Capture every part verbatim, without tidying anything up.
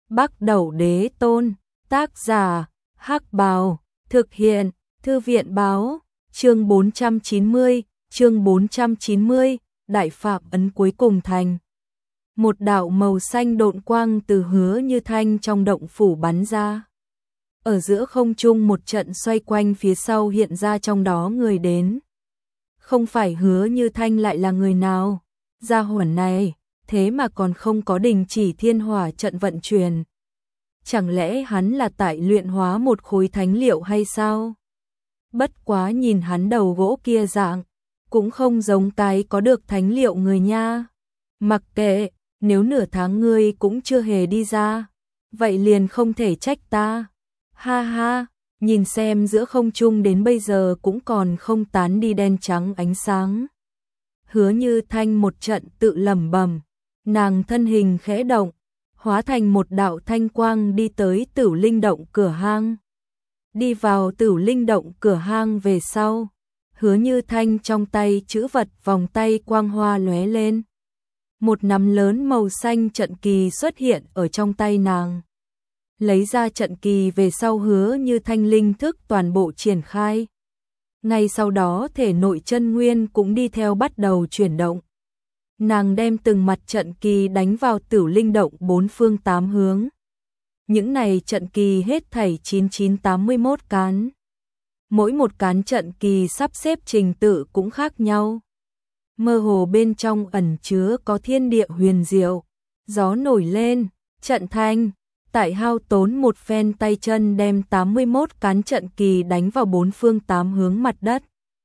Bắc Đẩu Đế Tôn, tác giả, Hắc Bào, thực hiện, Thư viện báo, chương bốn trăm chín mươi, chương bốn trăm chín mươi, Đại Phạm ấn cuối cùng thành. Một đạo màu xanh độn quang từ Hứa Như Thanh trong động phủ bắn ra. Ở giữa không trung một trận xoay quanh, phía sau hiện ra trong đó người đến. Không phải Hứa Như Thanh lại là người nào? Gia hỏa này, thế mà còn không có đình chỉ thiên hỏa trận vận chuyển. Chẳng lẽ hắn là tại luyện hóa một khối thánh liệu hay sao? Bất quá nhìn hắn đầu gỗ kia dạng, cũng không giống cái có được thánh liệu người nha. Mặc kệ, nếu nửa tháng ngươi cũng chưa hề đi ra, vậy liền không thể trách ta. Ha ha, nhìn xem giữa không trung đến bây giờ cũng còn không tán đi đen trắng ánh sáng. Hứa Như Thanh một trận tự lẩm bẩm, nàng thân hình khẽ động, hóa thành một đạo thanh quang đi tới Tửu Linh động cửa hang. Đi vào Tửu Linh động cửa hang về sau, Hứa Như Thanh trong tay chữ vật vòng tay quang hoa lóe lên. Một nắm lớn màu xanh trận kỳ xuất hiện ở trong tay nàng. Lấy ra trận kỳ về sau, Hứa Như Thanh linh thức toàn bộ triển khai. Ngay sau đó thể nội chân nguyên cũng đi theo bắt đầu chuyển động. Nàng đem từng mặt trận kỳ đánh vào Tửu Linh động bốn phương tám hướng. Những này trận kỳ hết thảy chín chín tám mươi mốt cán. Mỗi một cán trận kỳ sắp xếp trình tự cũng khác nhau. Mơ hồ bên trong ẩn chứa có thiên địa huyền diệu. Gió nổi lên, trận thanh, tại hao tốn một phen tay chân đem tám mươi mốt cán trận kỳ đánh vào bốn phương tám hướng mặt đất.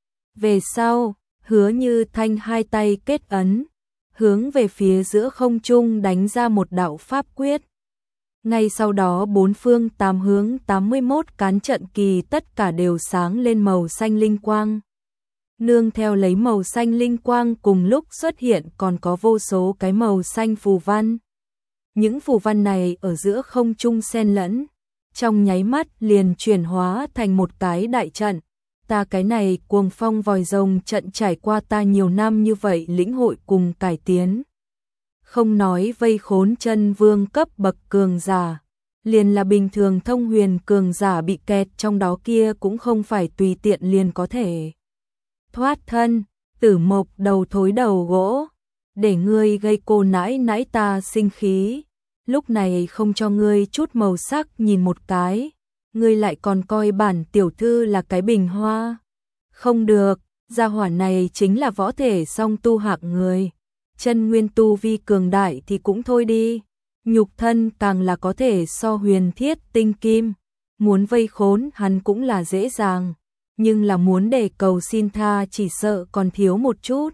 Về sau, Hứa Như Thanh hai tay kết ấn, hướng về phía giữa không trung đánh ra một đạo pháp quyết. Ngay sau đó bốn phương tám hướng tám mươi mốt cán trận kỳ tất cả đều sáng lên màu xanh linh quang. Nương theo lấy màu xanh linh quang cùng lúc xuất hiện còn có vô số cái màu xanh phù văn. Những phù văn này ở giữa không trung xen lẫn, trong nháy mắt liền chuyển hóa thành một cái đại trận. Ta cái này Cuồng Phong Vòi Rồng trận trải qua ta nhiều năm như vậy lĩnh hội cùng cải tiến. Không nói vây khốn chân vương cấp bậc cường giả, liền là bình thường thông huyền cường giả bị kẹt trong đó kia cũng không phải tùy tiện liền có thể thoát thân. Tử Mộc đầu thối đầu gỗ, để ngươi gây cô nãi nãi ta sinh khí, lúc này không cho ngươi chút màu sắc nhìn một cái, ngươi lại còn coi bản tiểu thư là cái bình hoa. Không được, gia hỏa này chính là võ thể song tu hạng người. Chân nguyên tu vi cường đại thì cũng thôi đi, nhục thân càng là có thể so huyền thiết tinh kim, muốn vây khốn hắn cũng là dễ dàng, nhưng là muốn để cầu xin tha chỉ sợ còn thiếu một chút.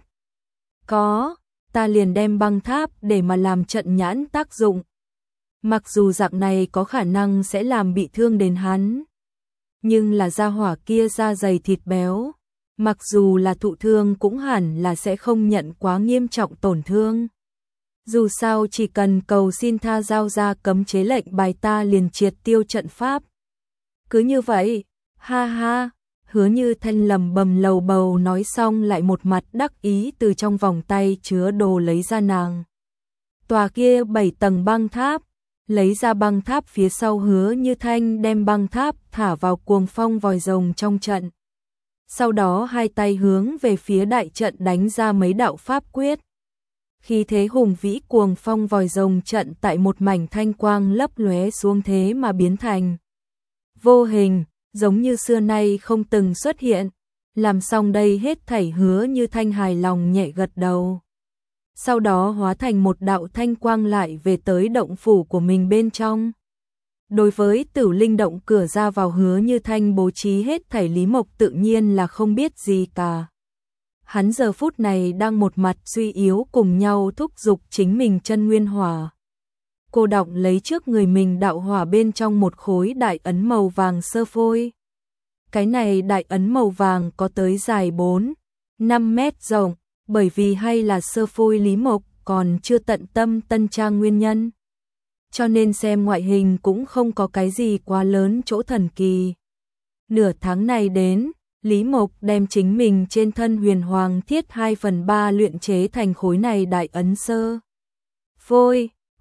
Có, ta liền đem băng tháp để mà làm trận nhãn tác dụng. Mặc dù dạng này có khả năng sẽ làm bị thương đến hắn, nhưng là gia hỏa kia da dày thịt béo, mặc dù là thụ thương cũng hẳn là sẽ không nhận quá nghiêm trọng tổn thương. Dù sao chỉ cần cầu xin tha giao ra cấm chế lệnh bài ta liền triệt tiêu trận pháp. Cứ như vậy, ha ha, Hứa Như Thanh lầm bầm lầu bầu nói xong lại một mặt đắc ý từ trong vòng tay chứa đồ lấy ra nàng. Tòa kia bảy tầng băng tháp, lấy ra băng tháp phía sau, Hứa Như Thanh đem băng tháp thả vào Cuồng Phong Vòi Rồng trong trận. Sau đó hai tay hướng về phía đại trận đánh ra mấy đạo pháp quyết. Khi thế hùng vĩ Cuồng Phong Vòi Rồng trận tại một mảnh thanh quang lấp lóe xuống thế mà biến thành vô hình, giống như xưa nay không từng xuất hiện. Làm xong đây hết thảy, Hứa Như Thanh hài lòng nhẹ gật đầu. Sau đó hóa thành một đạo thanh quang lại về tới động phủ của mình bên trong. Đối với Tửu Linh động cửa ra vào, Hứa Như Thanh bố trí hết thảy, Lý Mộc tự nhiên là không biết gì cả. Hắn giờ phút này đang một mặt suy yếu cùng nhau thúc giục chính mình chân nguyên hỏa. Cô đọng lấy trước người mình đạo hỏa bên trong một khối đại ấn màu vàng sơ phôi. Cái này đại ấn màu vàng có tới dài bốn, năm mét rộng, bởi vì hay là sơ phôi Lý Mộc còn chưa tận tâm tân trang nguyên nhân, cho nên xem ngoại hình cũng không có cái gì quá lớn chỗ thần kỳ. Nửa tháng này đến, Lý Mộc đem chính mình trên thân huyền hoàng thiết hai phần ba luyện chế thành khối này đại ấn sơ phôi.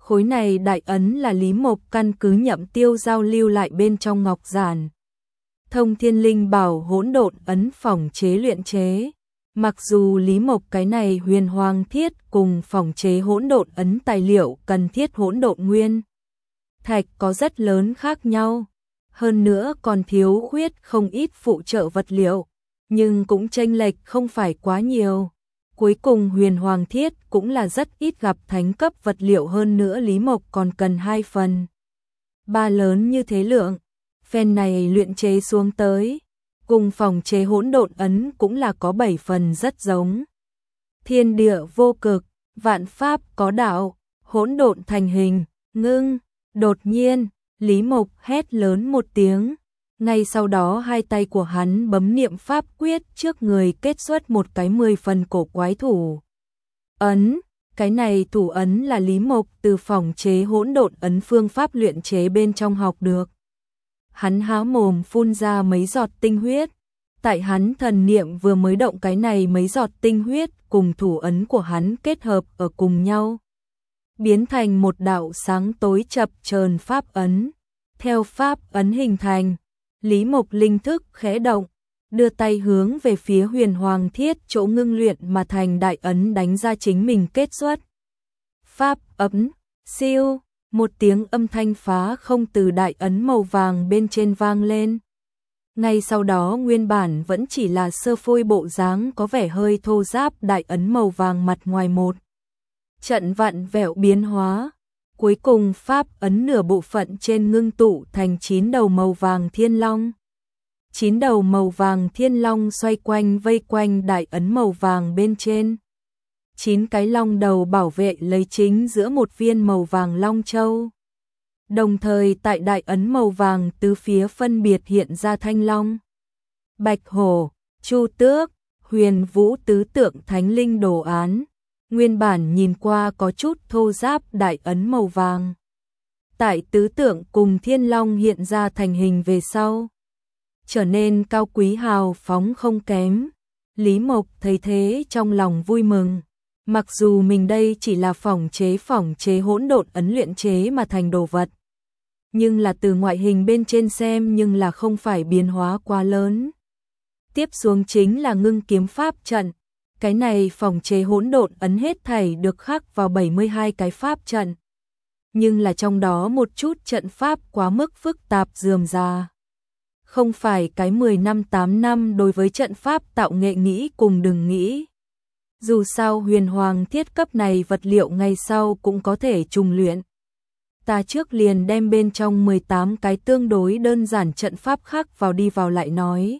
Khối này đại ấn là Lý Mộc căn cứ Nhậm Tiêu giao lưu lại bên trong ngọc giản. Thông Thiên Linh Bảo hỗn độn ấn phỏng chế luyện chế. Mặc dù Lý Mộc cái này huyền hoàng thiết cùng phỏng chế hỗn độn ấn tài liệu cần thiết hỗn độn nguyên thạch có rất lớn khác nhau, hơn nữa còn thiếu khuyết không ít phụ trợ vật liệu, nhưng cũng chênh lệch không phải quá nhiều. Cuối cùng huyền hoàng thiết cũng là rất ít gặp thánh cấp vật liệu, hơn nữa Lý Mộc còn cần hai phần ba lớn như thế lượng. Phen này luyện chế xuống tới, cùng phòng chế hỗn độn ấn cũng là có bảy phần rất giống. Thiên địa vô cực, vạn pháp có đạo, hỗn độn thành hình, ngưng. Đột nhiên, Lý Mộc hét lớn một tiếng. Ngay sau đó hai tay của hắn bấm niệm pháp quyết, trước người kết xuất một cái mười phần cổ quái thủ ấn. Cái này thủ ấn là Lý Mộc từ phòng chế hỗn độn ấn phương pháp luyện chế bên trong học được. Hắn há mồm phun ra mấy giọt tinh huyết. Tại hắn thần niệm vừa mới động, cái này mấy giọt tinh huyết cùng thủ ấn của hắn kết hợp ở cùng nhau, biến thành một đạo sáng tối chập chờn pháp ấn. Theo pháp ấn hình thành, Lý Mộc linh thức khẽ động, đưa tay hướng về phía huyền hoàng thiết chỗ ngưng luyện mà thành đại ấn đánh ra chính mình kết xuất. Pháp ấn, siêu, một tiếng âm thanh phá không từ đại ấn màu vàng bên trên vang lên. Ngay sau đó nguyên bản vẫn chỉ là sơ phôi bộ dáng có vẻ hơi thô ráp đại ấn màu vàng mặt ngoài một trận vặn vẹo biến hóa. Cuối cùng pháp ấn nửa bộ phận trên ngưng tụ thành chín đầu màu vàng thiên long. Chín đầu màu vàng thiên long xoay quanh vây quanh đại ấn màu vàng bên trên. Chín cái long đầu bảo vệ lấy chính giữa một viên màu vàng long châu. Đồng thời tại đại ấn màu vàng tứ phía phân biệt hiện ra thanh long, bạch hổ, chu tước, huyền vũ tứ tượng thánh linh đồ án. Nguyên bản nhìn qua có chút thô ráp đại ấn màu vàng, tại tứ tượng cùng thiên long hiện ra thành hình về sau, trở nên cao quý hào phóng không kém. Lý Mộc thấy thế trong lòng vui mừng. Mặc dù mình đây chỉ là phỏng chế phỏng chế hỗn độn ấn luyện chế mà thành đồ vật, nhưng là từ ngoại hình bên trên xem nhưng là không phải biến hóa quá lớn. Tiếp xuống chính là ngưng kiếm pháp trận. Cái này phỏng chế hỗn độn ấn hết thảy được khắc vào bảy mươi hai cái pháp trận. Nhưng là trong đó một chút trận pháp quá mức phức tạp rườm rà. Không phải cái mười năm tám năm đối với trận pháp tạo nghệ nghĩ cùng đừng nghĩ. Dù sao huyền hoàng thiết cấp này vật liệu ngày sau cũng có thể trùng luyện. Ta trước liền đem bên trong mười tám cái tương đối đơn giản trận pháp khắc vào đi vào lại nói.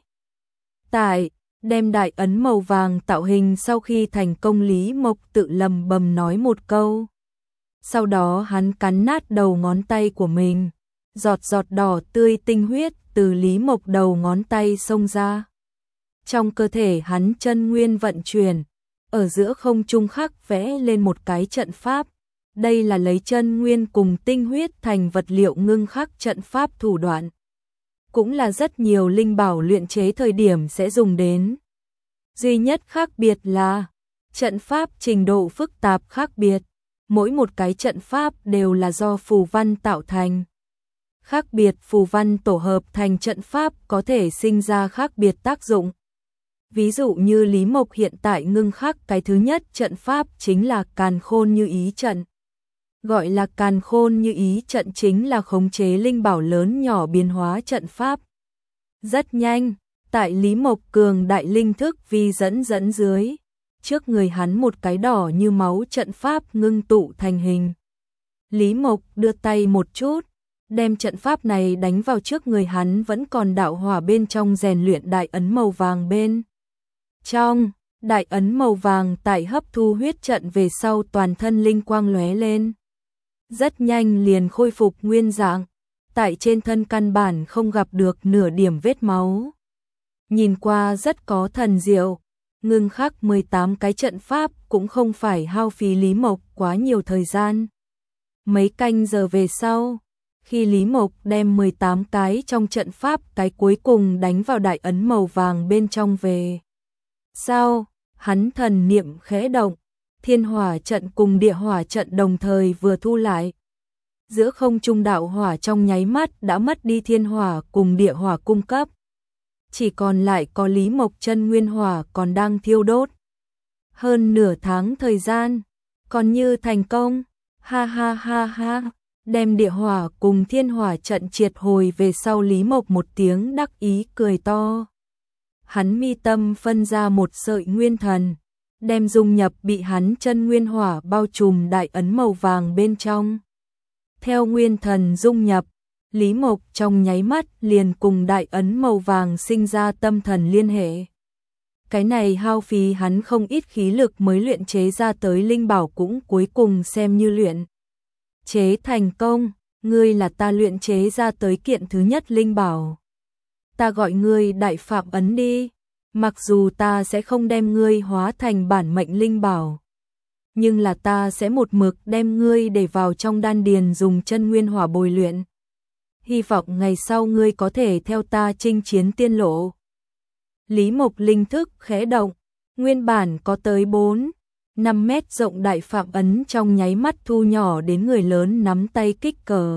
Tại đem đại ấn màu vàng tạo hình sau khi thành công, Lý Mộc tự lầm bầm nói một câu. Sau đó hắn cắn nát đầu ngón tay của mình. Giọt giọt đỏ tươi tinh huyết từ Lý Mộc đầu ngón tay xông ra. Trong cơ thể hắn chân nguyên vận chuyển, ở giữa không trung khắc vẽ lên một cái trận pháp. Đây là lấy chân nguyên cùng tinh huyết thành vật liệu ngưng khắc trận pháp thủ đoạn. Cũng là rất nhiều linh bảo luyện chế thời điểm sẽ dùng đến. Duy nhất khác biệt là trận pháp trình độ phức tạp khác biệt. Mỗi một cái trận pháp đều là do phù văn tạo thành. Khác biệt phù văn tổ hợp thành trận pháp có thể sinh ra khác biệt tác dụng. Ví dụ như Lý Mộc hiện tại ngưng khắc cái thứ nhất trận pháp chính là càn khôn như ý trận. Gọi là càn khôn như ý trận chính là khống chế linh bảo lớn nhỏ biến hóa trận pháp. Rất nhanh, tại Lý Mộc cường đại linh thức vi dẫn dẫn dưới, trước người hắn một cái đỏ như máu trận pháp ngưng tụ thành hình. Lý Mộc đưa tay một chút, đem trận pháp này đánh vào trước người hắn vẫn còn đạo hỏa bên trong rèn luyện đại ấn màu vàng bên. Trong, đại ấn màu vàng tại hấp thu huyết trận về sau toàn thân linh quang lóe lên. Rất nhanh liền khôi phục nguyên dạng, tại trên thân căn bản không gặp được nửa điểm vết máu. Nhìn qua rất có thần diệu, ngưng khắc mười tám cái trận pháp cũng không phải hao phí Lý Mộc quá nhiều thời gian. Mấy canh giờ về sau, khi Lý Mộc đem mười tám cái trong trận pháp cái cuối cùng đánh vào đại ấn màu vàng bên trong về. Sau, hắn thần niệm khẽ động, thiên hỏa trận cùng địa hỏa trận đồng thời vừa thu lại. Giữa không trung đạo hỏa trong nháy mắt đã mất đi thiên hỏa cùng địa hỏa cung cấp. Chỉ còn lại có Lý Mộc chân nguyên hỏa còn đang thiêu đốt. Hơn nửa tháng thời gian, còn như thành công, ha ha ha ha, đem địa hỏa cùng thiên hỏa trận triệt hồi về sau. Lý Mộc một tiếng đắc ý cười to. Hắn mi tâm phân ra một sợi nguyên thần, đem dung nhập bị hắn chân nguyên hỏa bao trùm đại ấn màu vàng bên trong. Theo nguyên thần dung nhập, Lý Mộc trong nháy mắt liền cùng đại ấn màu vàng sinh ra tâm thần liên hệ. Cái này hao phí hắn không ít khí lực mới luyện chế ra tới linh bảo cũng cuối cùng xem như luyện chế thành công. Ngươi là ta luyện chế ra tới kiện thứ nhất linh bảo. Ta gọi ngươi Đại Phạm Ấn đi. Mặc dù ta sẽ không đem ngươi hóa thành bản mệnh linh bảo, nhưng là ta sẽ một mực đem ngươi để vào trong đan điền dùng chân nguyên hỏa bồi luyện. Hy vọng ngày sau ngươi có thể theo ta chinh chiến tiên lộ. Lý Mộc linh thức khẽ động, nguyên bản có tới bốn, năm mét rộng Đại Phạm Ấn trong nháy mắt thu nhỏ đến người lớn nắm tay kích cỡ.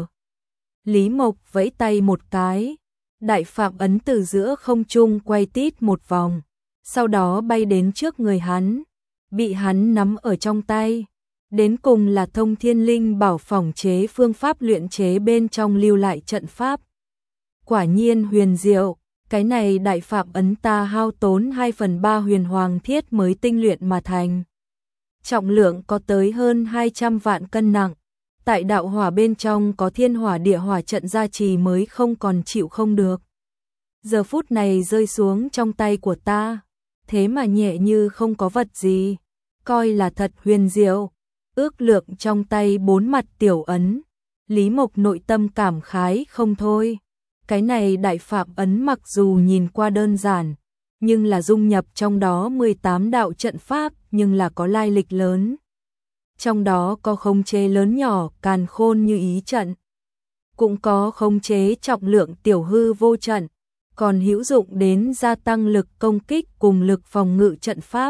Lý Mộc vẫy tay một cái, Đại Phạm Ấn từ giữa không trung quay tít một vòng, sau đó bay đến trước người hắn, bị hắn nắm ở trong tay. Đến cùng là Thông Thiên Linh bảo phỏng chế phương pháp luyện chế bên trong lưu lại trận pháp. Quả nhiên huyền diệu, cái này Đại Phạm Ấn ta hao tốn hai phần ba huyền hoàng thiết mới tinh luyện mà thành. Trọng lượng có tới hơn hai trăm vạn cân nặng. Tại đạo hỏa bên trong có thiên hỏa địa hỏa trận gia trì mới không còn chịu không được. Giờ phút này rơi xuống trong tay của ta, thế mà nhẹ như không có vật gì, coi là thật huyền diệu. Ước lượng trong tay bốn mặt tiểu ấn, Lý Mộc nội tâm cảm khái không thôi. Cái này Đại Phạm Ấn mặc dù nhìn qua đơn giản, nhưng là dung nhập trong đó mười tám đạo trận pháp, nhưng là có lai lịch lớn. Trong đó có khống chế lớn nhỏ càn khôn như ý trận, cũng có khống chế trọng lượng tiểu hư vô trận, còn hữu dụng đến gia tăng lực công kích cùng lực phòng ngự trận pháp.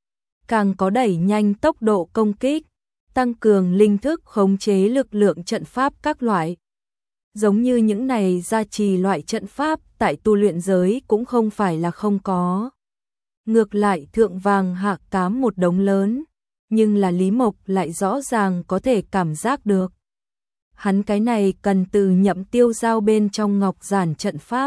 Càng có đẩy nhanh tốc độ công kích, tăng cường linh thức khống chế lực lượng trận pháp các loại. Giống như những này gia trì loại trận pháp tại tu luyện giới cũng không phải là không có. Ngược lại thượng vàng hạ cám một đống lớn, nhưng là Lý Mộc lại rõ ràng có thể cảm giác được. Hắn cái này cần từ nhậm tiêu giao bên trong ngọc giản trận pháp,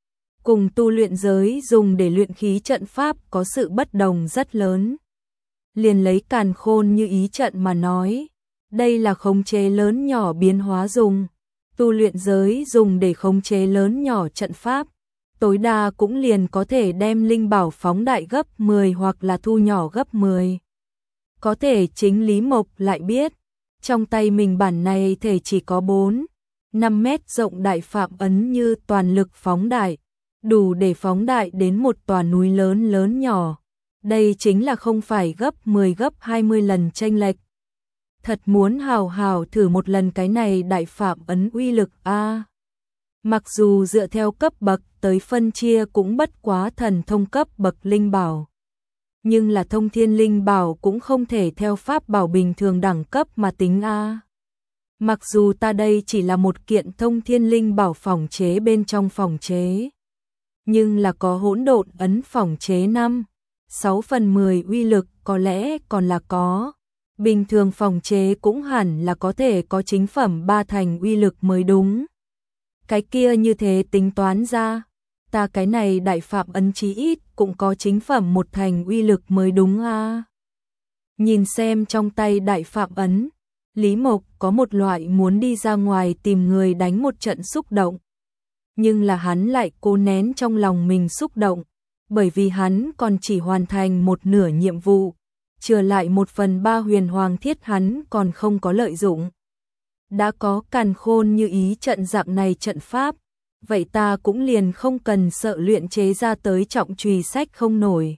cùng tu luyện giới dùng để luyện khí trận pháp có sự bất đồng rất lớn. Liền lấy càn khôn như ý trận mà nói, đây là khống chế lớn nhỏ biến hóa dùng. Tu luyện giới dùng để khống chế lớn nhỏ trận pháp, tối đa cũng liền có thể đem linh bảo phóng đại gấp mười hoặc là thu nhỏ gấp mười. Có thể chính Lý Mộc lại biết, trong tay mình bản này thể chỉ có bốn, năm mét rộng Đại Phạm Ấn như toàn lực phóng đại, đủ để phóng đại đến một tòa núi lớn lớn nhỏ. Đây chính là không phải gấp mười gấp hai mươi lần chênh lệch. Thật muốn hào hào thử một lần cái này Đại Phạm Ấn uy lực a. À, mặc dù dựa theo cấp bậc tới phân chia cũng bất quá thần thông cấp bậc linh bảo, nhưng là Thông Thiên Linh bảo cũng không thể theo pháp bảo bình thường đẳng cấp mà tính a. À, mặc dù ta đây chỉ là một kiện Thông Thiên Linh bảo phỏng chế bên trong phỏng chế, nhưng là có hỗn độn ấn phỏng chế năm, sáu phần mười uy lực có lẽ còn là có. Bình thường phỏng chế cũng hẳn là có thể có chính phẩm ba thành uy lực mới đúng. Cái kia như thế tính toán ra, ta cái này Đại Phạm Ấn chí ít cũng có chính phẩm một thành uy lực mới đúng a. À, nhìn xem trong tay Đại Phạm Ấn, Lý Mộc có một loại muốn đi ra ngoài tìm người đánh một trận xúc động. Nhưng là hắn lại cố nén trong lòng mình xúc động, bởi vì hắn còn chỉ hoàn thành một nửa nhiệm vụ. Trừ lại một phần ba huyền hoàng thiết hắn còn không có lợi dụng. Đã có càn khôn như ý trận dạng này trận pháp, vậy ta cũng liền không cần sợ luyện chế ra tới trọng trùy sách không nổi.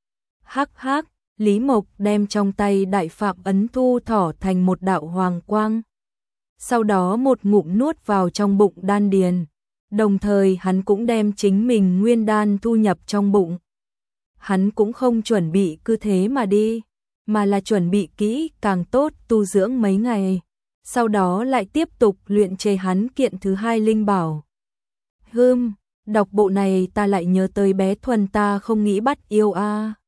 Hắc hắc, Lý Mộc đem trong tay Đại Phạm Ấn thu thỏ thành một đạo hoàng quang. Sau đó một ngụm nuốt vào trong bụng đan điền, đồng thời hắn cũng đem chính mình nguyên đan thu nhập trong bụng. Hắn cũng không chuẩn bị cứ thế mà đi, mà là chuẩn bị kỹ càng tốt tu dưỡng mấy ngày. Sau đó lại tiếp tục luyện chế hắn kiện thứ hai linh bảo. Hừm, đọc bộ này ta lại nhớ tới bé Thuần ta không nghĩ bắt yêu a.